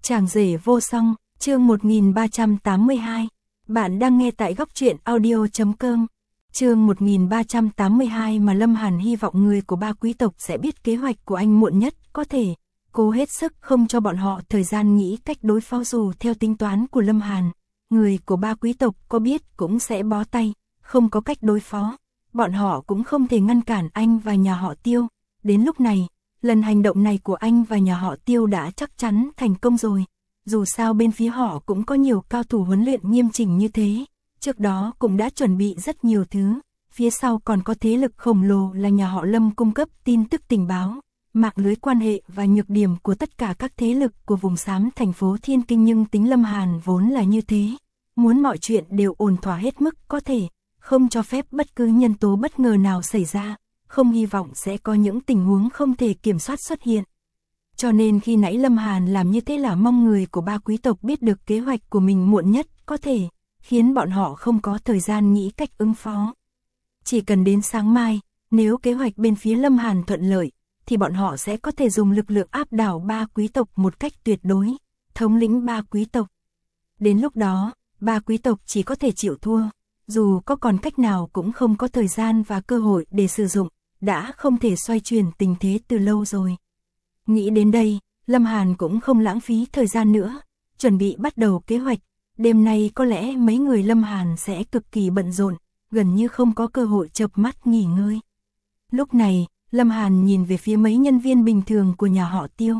Chàng rể vô song, chương 1382. Bạn đang nghe tại góc truyện audio.com. Chương 1382 mà Lâm Hàn hy vọng người của ba quý tộc sẽ biết kế hoạch của anh muộn nhất có thể, cố hết sức không cho bọn họ thời gian nghĩ cách đối phó, dù theo tính toán của Lâm Hàn, người của ba quý tộc có biết cũng sẽ bó tay, không có cách đối phó, bọn họ cũng không thể ngăn cản anh và nhà họ Tiêu. Đến lúc này, lần hành động này của anh và nhà họ Tiêu đã chắc chắn thành công rồi. Dù sao bên phía họ cũng có nhiều cao thủ huấn luyện nghiêm chỉnh như thế, trước đó cũng đã chuẩn bị rất nhiều thứ, phía sau còn có thế lực khổng lồ là nhà họ Lâm cung cấp tin tức tình báo, mạng lưới quan hệ và nhược điểm của tất cả các thế lực của vùng xám thành phố Thiên Kinh, nhưng tính Lâm Hàn vốn là như thế, muốn mọi chuyện đều ổn thỏa hết mức có thể, không cho phép bất cứ nhân tố bất ngờ nào xảy ra, không hy vọng sẽ có những tình huống không thể kiểm soát xuất hiện. Cho nên khi nãy Lâm Hàn làm như thế là mong người của ba quý tộc biết được kế hoạch của mình muộn nhất có thể, khiến bọn họ không có thời gian nghĩ cách ứng phó. Chỉ cần đến sáng mai, nếu kế hoạch bên phía Lâm Hàn thuận lợi, thì bọn họ sẽ có thể dùng lực lượng áp đảo ba quý tộc một cách tuyệt đối, thống lĩnh ba quý tộc. Đến lúc đó, ba quý tộc chỉ có thể chịu thua, dù có còn cách nào cũng không có thời gian và cơ hội để sử dụng, đã không thể xoay chuyển tình thế từ lâu rồi. Nghĩ đến đây, Lâm Hàn cũng không lãng phí thời gian nữa, chuẩn bị bắt đầu kế hoạch. Đêm nay có lẽ mấy người Lâm Hàn sẽ cực kỳ bận rộn, gần như không có cơ hội chợp mắt nghỉ ngơi. Lúc này, Lâm Hàn nhìn về phía mấy nhân viên bình thường của nhà họ Tiêu.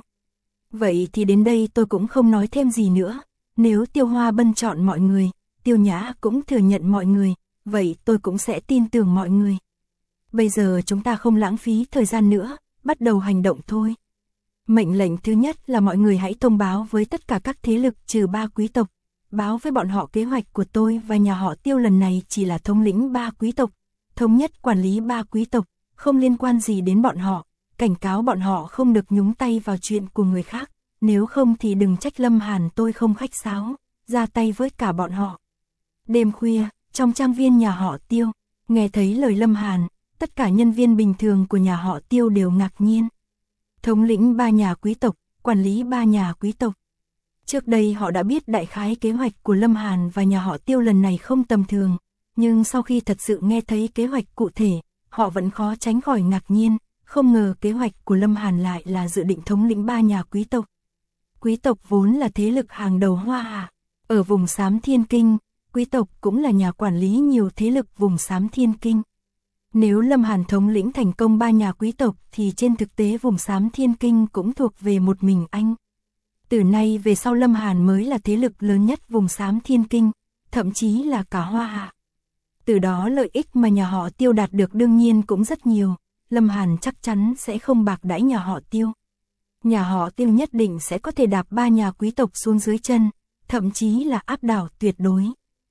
Vậy thì đến đây tôi cũng không nói thêm gì nữa, nếu Tiêu Hoa Bân chọn mọi người, Tiêu Nhã cũng thừa nhận mọi người, vậy tôi cũng sẽ tin tưởng mọi người. Bây giờ chúng ta không lãng phí thời gian nữa, bắt đầu hành động thôi. Mệnh lệnh thứ nhất là mọi người hãy thông báo với tất cả các thế lực trừ ba quý tộc, báo với bọn họ kế hoạch của tôi và nhà họ Tiêu lần này chỉ là thống lĩnh ba quý tộc, thống nhất quản lý ba quý tộc, không liên quan gì đến bọn họ, cảnh cáo bọn họ không được nhúng tay vào chuyện của người khác, nếu không thì đừng trách Lâm Hàn tôi không khách sáo, ra tay với cả bọn họ. Đêm khuya, trong trang viên nhà họ Tiêu, nghe thấy lời Lâm Hàn, tất cả nhân viên bình thường của nhà họ Tiêu đều ngạc nhiên. Thống lĩnh ba nhà quý tộc, quản lý ba nhà quý tộc. Trước đây họ đã biết đại khái kế hoạch của Lâm Hàn và nhà họ Tiêu lần này không tầm thường, nhưng sau khi thật sự nghe thấy kế hoạch cụ thể, họ vẫn khó tránh khỏi ngạc nhiên, không ngờ kế hoạch của Lâm Hàn lại là dự định thống lĩnh ba nhà quý tộc. Quý tộc vốn là thế lực hàng đầu Hoa Hạ, ở vùng xám Thiên Kinh, quý tộc cũng là nhà quản lý nhiều thế lực vùng xám Thiên Kinh. Nếu Lâm Hàn thống lĩnh thành công ba nhà quý tộc thì trên thực tế vùng xám Thiên Kinh cũng thuộc về một mình anh. Từ nay về sau Lâm Hàn mới là thế lực lớn nhất vùng xám Thiên Kinh, thậm chí là cả Hoa Hạ. Từ đó lợi ích mà nhà họ Tiêu đạt được đương nhiên cũng rất nhiều, Lâm Hàn chắc chắn sẽ không bạc đãi nhà họ Tiêu. Nhà họ Tiêu nhất định sẽ có thể đạp ba nhà quý tộc xuống dưới chân, thậm chí là áp đảo tuyệt đối.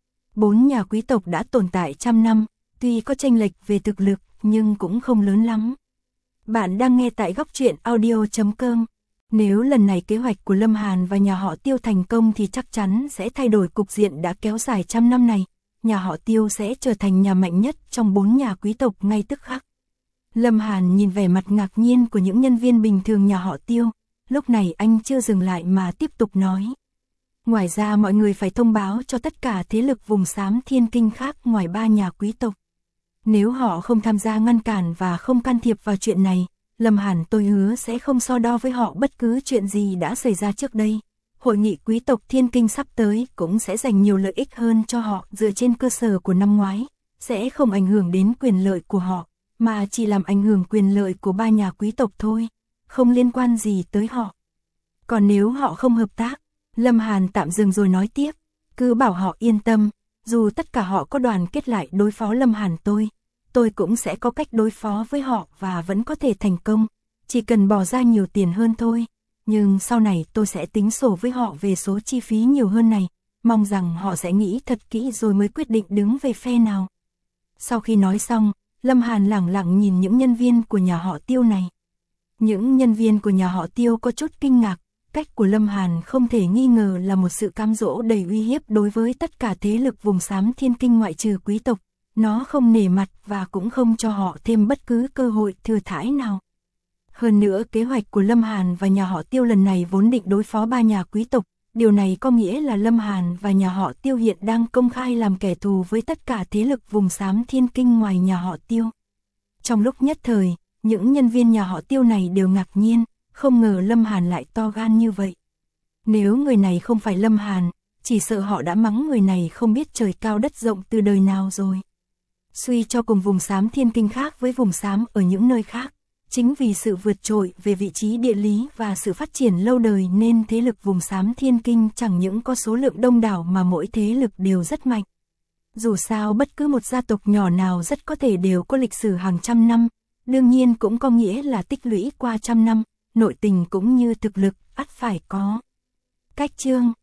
Bốn nhà quý tộc đã tồn tại trăm năm, tuy có chênh lệch về thực lực nhưng cũng không lớn lắm. Bạn đang nghe tại góc truyện audio.com. Nếu lần này kế hoạch của Lâm Hàn và nhà họ Tiêu thành công thì chắc chắn sẽ thay đổi cục diện đã kéo dài trăm năm này. Nhà họ Tiêu sẽ trở thành nhà mạnh nhất trong bốn nhà quý tộc ngay tức khắc. Lâm Hàn nhìn vẻ mặt ngạc nhiên của những nhân viên bình thường nhà họ Tiêu. Lúc này anh chưa dừng lại mà tiếp tục nói. Ngoài ra mọi người phải thông báo cho tất cả thế lực vùng xám Thiên Kinh khác ngoài ba nhà quý tộc. Nếu họ không tham gia ngăn cản và không can thiệp vào chuyện này, Lâm Hàn tôi hứa sẽ không so đo với họ bất cứ chuyện gì đã xảy ra trước đây. Hội nghị quý tộc Thiên Kinh sắp tới cũng sẽ dành nhiều lợi ích hơn cho họ dựa trên cơ sở của năm ngoái, sẽ không ảnh hưởng đến quyền lợi của họ, mà chỉ làm ảnh hưởng quyền lợi của ba nhà quý tộc thôi, không liên quan gì tới họ. Còn nếu họ không hợp tác, Lâm Hàn tạm dừng rồi nói tiếp, cứ bảo họ yên tâm, dù tất cả họ có đoàn kết lại đối phó Lâm Hàn tôi cũng sẽ có cách đối phó với họ và vẫn có thể thành công, chỉ cần bỏ ra nhiều tiền hơn thôi, nhưng sau này tôi sẽ tính sổ với họ về số chi phí nhiều hơn này, mong rằng họ sẽ nghĩ thật kỹ rồi mới quyết định đứng về phe nào. Sau khi nói xong, Lâm Hàn lẳng lặng nhìn những nhân viên của nhà họ Tiêu này. Những nhân viên của nhà họ Tiêu có chút kinh ngạc, cách của Lâm Hàn không thể nghi ngờ là một sự cám dỗ đầy uy hiếp đối với tất cả thế lực vùng xám Thiên Kinh ngoại trừ quý tộc. Nó không nể mặt và cũng không cho họ thêm bất cứ cơ hội thừa thãi nào. Hơn nữa kế hoạch của Lâm Hàn và nhà họ Tiêu lần này vốn định đối phó 3 nhà quý tộc, điều này có nghĩa là Lâm Hàn và nhà họ Tiêu hiện đang công khai làm kẻ thù với tất cả thế lực vùng xám Thiên Kinh ngoài nhà họ Tiêu. Trong lúc nhất thời, những nhân viên nhà họ Tiêu này đều ngạc nhiên, không ngờ Lâm Hàn lại to gan như vậy. Nếu người này không phải Lâm Hàn, chỉ sợ họ đã mắng người này không biết trời cao đất rộng từ đời nào rồi. Suy cho cùng vùng xám Thiên Kinh khác với vùng xám ở những nơi khác, chính vì sự vượt trội về vị trí địa lý và sự phát triển lâu đời nên thế lực vùng xám Thiên Kinh chẳng những có số lượng đông đảo mà mỗi thế lực đều rất mạnh. Dù sao bất cứ một gia tộc nhỏ nào rất có thể đều có lịch sử hàng trăm năm, đương nhiên cũng có nghĩa là tích lũy qua trăm năm, nội tình cũng như thực lực ắt phải có. Cách chương